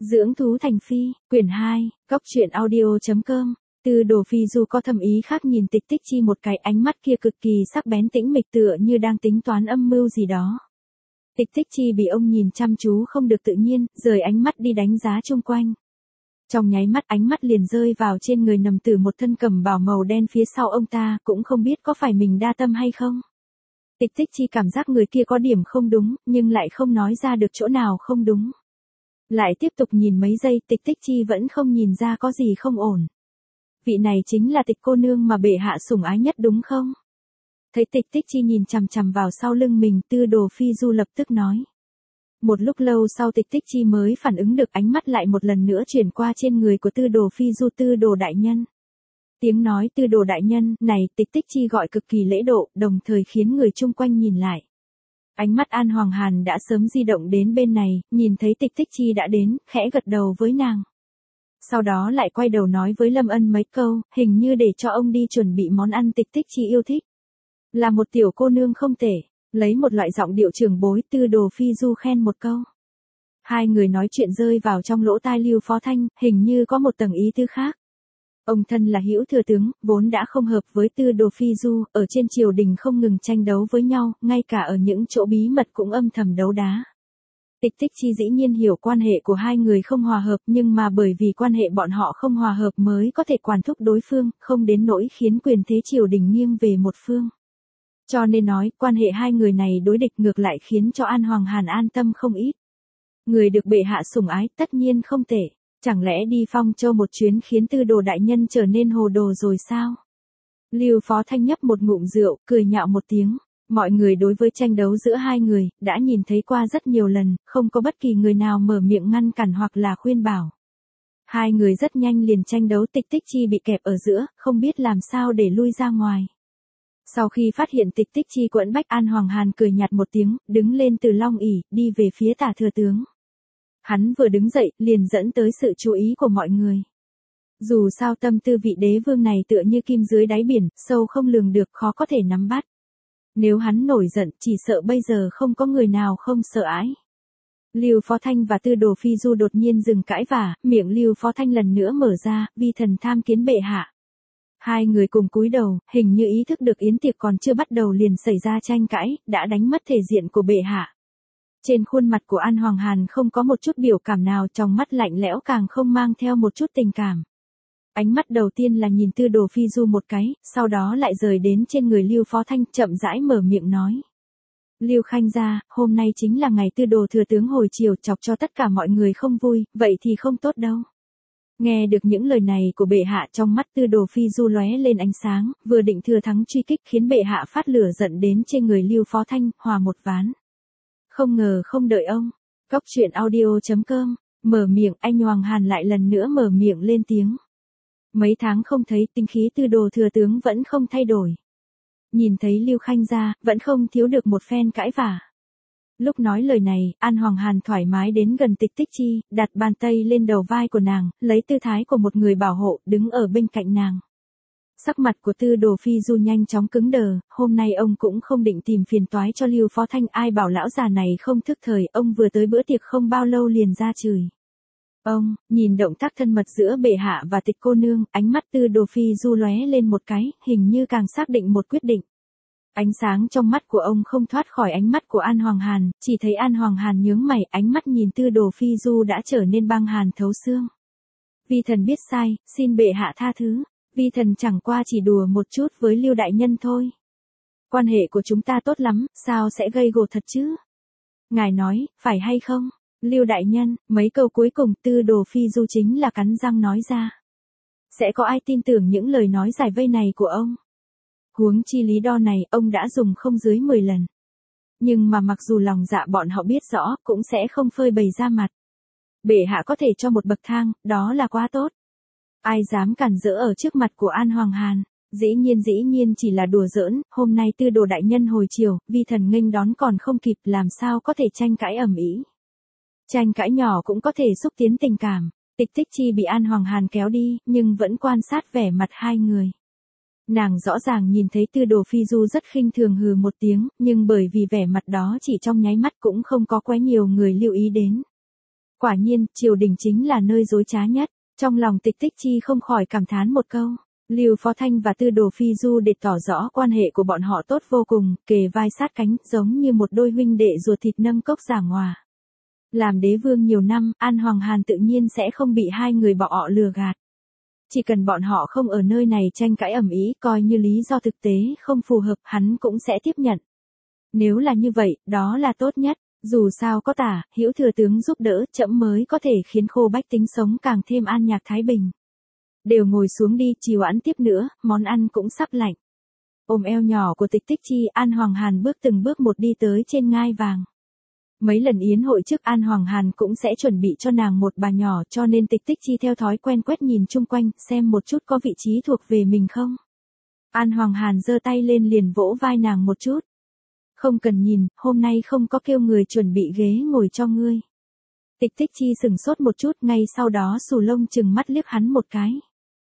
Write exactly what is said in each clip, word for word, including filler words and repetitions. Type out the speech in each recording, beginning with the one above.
Dưỡng thú thành phi, quyển hai, cóc truyện audio.com. Tư Đồ Phi Du có thâm ý khác nhìn Tịch Tích Chi một cái, ánh mắt kia cực kỳ sắc bén tĩnh mịch tựa như đang tính toán âm mưu gì đó. Tịch Tích Chi bị ông nhìn chăm chú không được tự nhiên, rời ánh mắt đi đánh giá chung quanh. Trong nháy mắt ánh mắt liền rơi vào trên người nằm tử một thân cẩm bào màu đen phía sau ông ta, cũng không biết có phải mình đa tâm hay không. Tịch Tích Chi cảm giác người kia có điểm không đúng, nhưng lại không nói ra được chỗ nào không đúng. Lại tiếp tục nhìn mấy giây, Tịch Tích Chi vẫn không nhìn ra có gì không ổn. Vị này chính là Tịch cô nương mà bệ hạ sủng ái nhất đúng không? Thấy Tịch Tích Chi nhìn chằm chằm vào sau lưng mình, Tư Đồ Phi Du lập tức nói. Một lúc lâu sau Tịch Tích Chi mới phản ứng được, ánh mắt lại một lần nữa chuyển qua trên người của Tư Đồ Phi Du. Tư Đồ đại nhân. Tiếng nói Tư Đồ đại nhân này Tịch Tích Chi gọi cực kỳ lễ độ, đồng thời khiến người chung quanh nhìn lại. Ánh mắt An Hoàng Hàn đã sớm di động đến bên này, nhìn thấy Tịch Tích Chi đã đến, khẽ gật đầu với nàng. Sau đó lại quay đầu nói với Lâm Ân mấy câu, hình như để cho ông đi chuẩn bị món ăn Tịch Tích Chi yêu thích. Là một tiểu cô nương không tệ, lấy một loại giọng điệu trưởng bối, Tư Đồ Phi Du khen một câu. Hai người nói chuyện rơi vào trong lỗ tai Lưu Phó Thanh, hình như có một tầng ý tư khác. Ông thân là hữu thừa tướng, vốn đã không hợp với Tư Đồ Phi Du, ở trên triều đình không ngừng tranh đấu với nhau, ngay cả ở những chỗ bí mật cũng âm thầm đấu đá. Tịch Tích Chi dĩ nhiên hiểu quan hệ của hai người không hòa hợp, nhưng mà bởi vì quan hệ bọn họ không hòa hợp mới có thể quản thúc đối phương, không đến nỗi khiến quyền thế triều đình nghiêng về một phương. Cho nên nói, quan hệ hai người này đối địch ngược lại khiến cho An Hoàng Hàn an tâm không ít. Người được bệ hạ sủng ái tất nhiên không tệ. Chẳng lẽ đi Phong Châu một chuyến khiến Tư Đồ đại nhân trở nên hồ đồ rồi sao? Lưu Phó Thanh nhấp một ngụm rượu, cười nhạo một tiếng. Mọi người đối với tranh đấu giữa hai người, đã nhìn thấy qua rất nhiều lần, không có bất kỳ người nào mở miệng ngăn cản hoặc là khuyên bảo. Hai người rất nhanh liền tranh đấu, Tịch Tích Chi bị kẹp ở giữa, không biết làm sao để lui ra ngoài. Sau khi phát hiện Tịch Tích Chi quẫn bách, An Hoàng Hàn cười nhạt một tiếng, đứng lên từ long ỷ, đi về phía Tả thừa tướng. Hắn vừa đứng dậy, liền dẫn tới sự chú ý của mọi người. Dù sao tâm tư vị đế vương này tựa như kim dưới đáy biển, sâu không lường được, khó có thể nắm bắt. Nếu hắn nổi giận, chỉ sợ bây giờ không có người nào không sợ ái. Lưu Phó Thanh và Tư Đồ Phi Du đột nhiên dừng cãi vả, miệng Lưu Phó Thanh lần nữa mở ra, vi thần tham kiến bệ hạ. Hai người cùng cúi đầu, hình như ý thức được yến tiệc còn chưa bắt đầu liền xảy ra tranh cãi, đã đánh mất thể diện của bệ hạ. Trên khuôn mặt của An Hoàng Hàn không có một chút biểu cảm nào, trong mắt lạnh lẽo càng không mang theo một chút tình cảm. Ánh mắt đầu tiên là nhìn Tư Đồ Phi Du một cái, sau đó lại rời đến trên người Lưu Phó Thanh, chậm rãi mở miệng nói. Lưu Khanh gia, hôm nay chính là ngày Tư Đồ thừa tướng hồi chiều, chọc cho tất cả mọi người không vui, vậy thì không tốt đâu. Nghe được những lời này của bệ hạ, trong mắt Tư Đồ Phi Du lóe lên ánh sáng, vừa định thừa thắng truy kích khiến bệ hạ phát lửa giận đến trên người Lưu Phó Thanh, hòa một ván. Không ngờ không đợi ông. Cóc truyện audio.com, mở miệng, anh Hoàng Hàn lại lần nữa mở miệng lên tiếng. Mấy tháng không thấy, tinh khí Tư Đồ thừa tướng vẫn không thay đổi. Nhìn thấy Lưu Khanh gia, vẫn không thiếu được một phen cãi vả. Lúc nói lời này, An Hoàng Hàn thoải mái đến gần Tịch Tích Chi, đặt bàn tay lên đầu vai của nàng, lấy tư thái của một người bảo hộ, đứng ở bên cạnh nàng. Sắc mặt của Tư Đồ Phi Du nhanh chóng cứng đờ, hôm nay ông cũng không định tìm phiền toái cho Lưu Phó Thanh, ai bảo lão già này không thức thời, ông vừa tới bữa tiệc không bao lâu liền ra chửi. Ông, nhìn động tác thân mật giữa bệ hạ và Tịch cô nương, ánh mắt Tư Đồ Phi Du lóe lên một cái, hình như càng xác định một quyết định. Ánh sáng trong mắt của ông không thoát khỏi ánh mắt của An Hoàng Hàn, chỉ thấy An Hoàng Hàn nhướng mày, ánh mắt nhìn Tư Đồ Phi Du đã trở nên băng hàn thấu xương. Vi thần biết sai, xin bệ hạ tha thứ. Vi thần chẳng qua chỉ đùa một chút với Lưu đại nhân thôi. Quan hệ của chúng ta tốt lắm, sao sẽ gây gổ thật chứ? Ngài nói, phải hay không? Lưu đại nhân, mấy câu cuối cùng Tư Đồ Phi Du chính là cắn răng nói ra. Sẽ có ai tin tưởng những lời nói giải vây này của ông? Huống chi lý do này, ông đã dùng không dưới mười lần. Nhưng mà mặc dù lòng dạ bọn họ biết rõ, cũng sẽ không phơi bày ra mặt. Bệ hạ có thể cho một bậc thang, đó là quá tốt. Ai dám cản rỡ ở trước mặt của An Hoàng Hàn? Dĩ nhiên dĩ nhiên chỉ là đùa giỡn, hôm nay Tư Đồ đại nhân hồi chiều, vi thần nghênh đón còn không kịp, làm sao có thể tranh cãi ầm ĩ. Tranh cãi nhỏ cũng có thể xúc tiến tình cảm. Tịch Tích Chi bị An Hoàng Hàn kéo đi, nhưng vẫn quan sát vẻ mặt hai người. Nàng rõ ràng nhìn thấy Tư Đồ Phi Du rất khinh thường hừ một tiếng, nhưng bởi vì vẻ mặt đó chỉ trong nháy mắt cũng không có quá nhiều người lưu ý đến. Quả nhiên, triều đình chính là nơi dối trá nhất. Trong lòng Tịch Tích Chi không khỏi cảm thán một câu. Lưu Phó Thanh và Tư Đồ Phi Du để tỏ rõ quan hệ của bọn họ tốt vô cùng, kề vai sát cánh, giống như một đôi huynh đệ ruột thịt nâng cốc giảng hòa. Làm đế vương nhiều năm, An Hoàng Hàn tự nhiên sẽ không bị hai người bọn họ lừa gạt. Chỉ cần bọn họ không ở nơi này tranh cãi ầm ĩ, coi như lý do thực tế không phù hợp, hắn cũng sẽ tiếp nhận. Nếu là như vậy, đó là tốt nhất. Dù sao có Tả, Hữu thừa tướng giúp đỡ, trẫm mới có thể khiến Khô bách tính sống càng thêm an nhạc thái bình. Đều ngồi xuống đi, trì hoãn tiếp nữa, món ăn cũng sắp lạnh. Ôm eo nhỏ của Tịch Tích Chi, An Hoàng Hàn bước từng bước một đi tới trên ngai vàng. Mấy lần yến hội trước An Hoàng Hàn cũng sẽ chuẩn bị cho nàng một bà nhỏ, cho nên Tịch Tích Chi theo thói quen quét nhìn chung quanh, xem một chút có vị trí thuộc về mình không. An Hoàng Hàn giơ tay lên liền vỗ vai nàng một chút. Không cần nhìn, hôm nay không có kêu người chuẩn bị ghế ngồi cho ngươi. Tịch Tích Chi sừng sốt một chút, ngay sau đó xù lông chừng mắt liếc hắn một cái.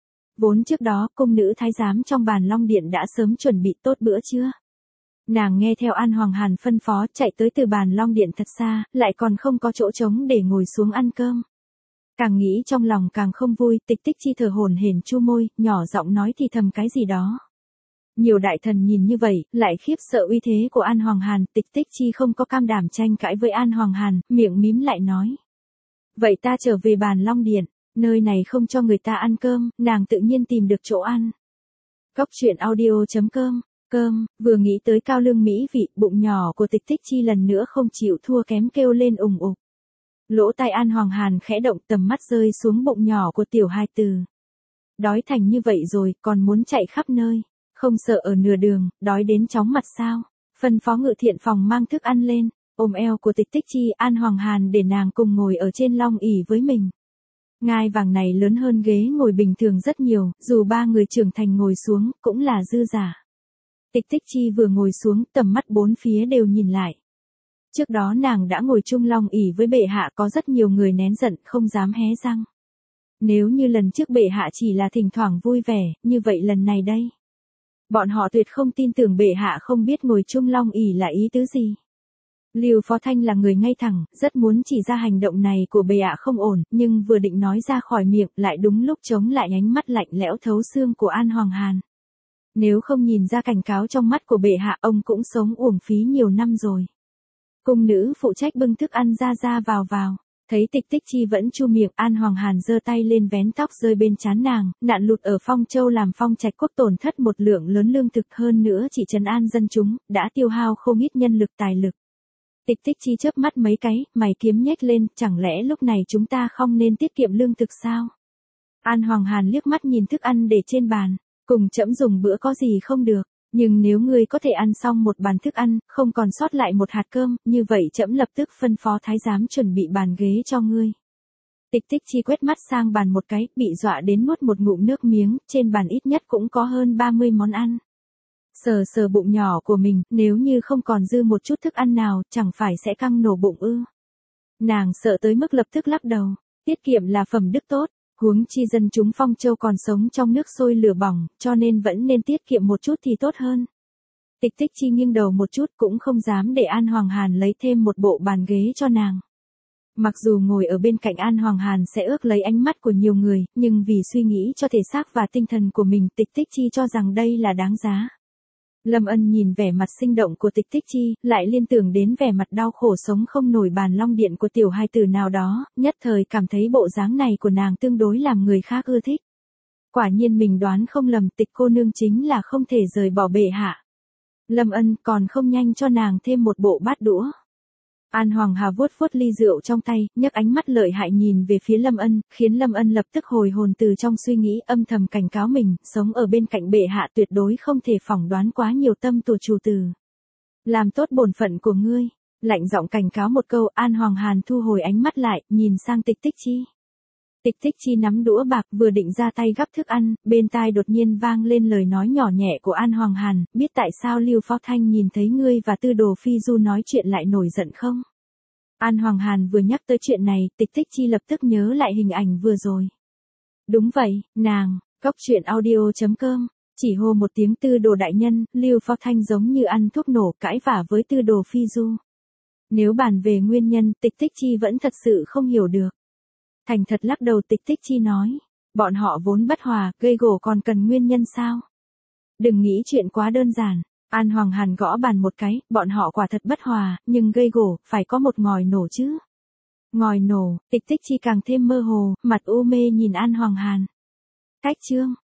Vốn trước đó, cung nữ thái giám trong bàn Long Điện đã sớm chuẩn bị tốt bữa trưa. Nàng nghe theo An Hoàng Hàn phân phó, chạy tới từ bàn Long Điện thật xa, lại còn không có chỗ trống để ngồi xuống ăn cơm. Càng nghĩ trong lòng càng không vui, Tịch Tích Chi thở hổn hển chu môi, nhỏ giọng nói thì thầm cái gì đó. Nhiều đại thần nhìn như vậy, lại khiếp sợ uy thế của An Hoàng Hàn, Tịch Tích Chi không có cam đảm tranh cãi với An Hoàng Hàn, miệng mím lại nói. Vậy ta trở về bàn Long Điện, nơi này không cho người ta ăn cơm, nàng tự nhiên tìm được chỗ ăn. Cốc truyện audio chấm com, cơm, vừa nghĩ tới cao lương mỹ vị, bụng nhỏ của Tịch Tích Chi lần nữa không chịu thua kém kêu lên ùng ục. Lỗ tai An Hoàng Hàn khẽ động, tầm mắt rơi xuống bụng nhỏ của tiểu hài tử. Đói thành như vậy rồi, còn muốn chạy khắp nơi. Không sợ ở nửa đường, đói đến chóng mặt sao? Phân phó Ngự Thiện phòng mang thức ăn lên, ôm eo của Tịch Tích Chi, An Hoàng Hàn để nàng cùng ngồi ở trên long ỷ với mình. Ngai vàng này lớn hơn ghế ngồi bình thường rất nhiều, dù ba người trưởng thành ngồi xuống, cũng là dư giả. Tịch Tích Chi vừa ngồi xuống, tầm mắt bốn phía đều nhìn lại. Trước đó nàng đã ngồi chung long ỷ với bệ hạ, có rất nhiều người nén giận, không dám hé răng. Nếu như lần trước bệ hạ chỉ là thỉnh thoảng vui vẻ, như vậy lần này đây. Bọn họ tuyệt không tin tưởng bệ hạ không biết ngồi chung long ỷ là ý tứ gì. Lưu Phó Thanh là người ngay thẳng, rất muốn chỉ ra hành động này của bệ hạ không ổn, nhưng vừa định nói ra khỏi miệng, lại đúng lúc chống lại ánh mắt lạnh lẽo thấu xương của An Hoàng Hàn. Nếu không nhìn ra cảnh cáo trong mắt của bệ hạ, ông cũng sống uổng phí nhiều năm rồi. Cung nữ phụ trách bưng thức ăn ra ra vào vào. Thấy Tịch Tích Chi vẫn chu miệng, An Hoàng Hàn giơ tay lên vén tóc rơi bên trán nàng, nạn lụt ở Phong Châu làm Phong Trạch quốc tổn thất một lượng lớn lương thực, hơn nữa chỉ trấn an dân chúng, đã tiêu hao không ít nhân lực tài lực. Tịch Tích Chi chớp mắt mấy cái, mày kiếm nhếch lên, chẳng lẽ lúc này chúng ta không nên tiết kiệm lương thực sao? An Hoàng Hàn liếc mắt nhìn thức ăn để trên bàn, cùng trẫm dùng bữa có gì không được. Nhưng nếu ngươi có thể ăn xong một bàn thức ăn, không còn sót lại một hạt cơm, như vậy trẫm lập tức phân phó thái giám chuẩn bị bàn ghế cho ngươi. Tịch Tích Chi quét mắt sang bàn một cái, bị dọa đến nuốt một ngụm nước miếng, trên bàn ít nhất cũng có hơn ba mươi món ăn. Sờ sờ bụng nhỏ của mình, nếu như không còn dư một chút thức ăn nào, chẳng phải sẽ căng nổ bụng ư. Nàng sợ tới mức lập tức lắc đầu, tiết kiệm là phẩm đức tốt. Huống chi dân chúng Phong Châu còn sống trong nước sôi lửa bỏng, cho nên vẫn nên tiết kiệm một chút thì tốt hơn. Tịch Tích Chi nghiêng đầu một chút, cũng không dám để An Hoàng Hàn lấy thêm một bộ bàn ghế cho nàng. Mặc dù ngồi ở bên cạnh An Hoàng Hàn sẽ ước lấy ánh mắt của nhiều người, nhưng vì suy nghĩ cho thể xác và tinh thần của mình, Tịch Tích Chi cho rằng đây là đáng giá. Lâm Ân nhìn vẻ mặt sinh động của Tịch Tích Chi, lại liên tưởng đến vẻ mặt đau khổ sống không nổi bàn long điện của tiểu hài tử nào đó, nhất thời cảm thấy bộ dáng này của nàng tương đối làm người khác ưa thích. Quả nhiên mình đoán không lầm, Tịch cô nương chính là không thể rời bỏ bệ hạ. Lâm Ân còn không nhanh cho nàng thêm một bộ bát đũa. An Hoàng Hà vuốt vuốt ly rượu trong tay, nhấc ánh mắt lợi hại nhìn về phía Lâm Ân, khiến Lâm Ân lập tức hồi hồn từ trong suy nghĩ, âm thầm cảnh cáo mình, sống ở bên cạnh bệ hạ tuyệt đối không thể phỏng đoán quá nhiều tâm tù chủ từ. Làm tốt bổn phận của ngươi, lạnh giọng cảnh cáo một câu, An Hoàng Hàn thu hồi ánh mắt lại, nhìn sang Tịch Tích Chi. Tịch Tích Chi nắm đũa bạc vừa định ra tay gắp thức ăn, bên tai đột nhiên vang lên lời nói nhỏ nhẹ của An Hoàng Hàn, biết tại sao Lưu Phó Thanh nhìn thấy ngươi và Tư Đồ Phi Du nói chuyện lại nổi giận không? An Hoàng Hàn vừa nhắc tới chuyện này, Tịch Tích Chi lập tức nhớ lại hình ảnh vừa rồi. Đúng vậy, nàng, cốc truyện audio chấm com, chỉ hô một tiếng Tư Đồ đại nhân, Lưu Phó Thanh giống như ăn thuốc nổ cãi vả với Tư Đồ Phi Du. Nếu bàn về nguyên nhân, Tịch Tích Chi vẫn thật sự không hiểu được. Thành thật lắc đầu, Tịch Tích Chi nói. Bọn họ vốn bất hòa, gây gổ còn cần nguyên nhân sao? Đừng nghĩ chuyện quá đơn giản. An Hoàng Hàn gõ bàn một cái, bọn họ quả thật bất hòa, nhưng gây gổ, phải có một ngòi nổ chứ. Ngòi nổ, Tịch Tích Chi càng thêm mơ hồ, mặt u mê nhìn An Hoàng Hàn. Cách chương.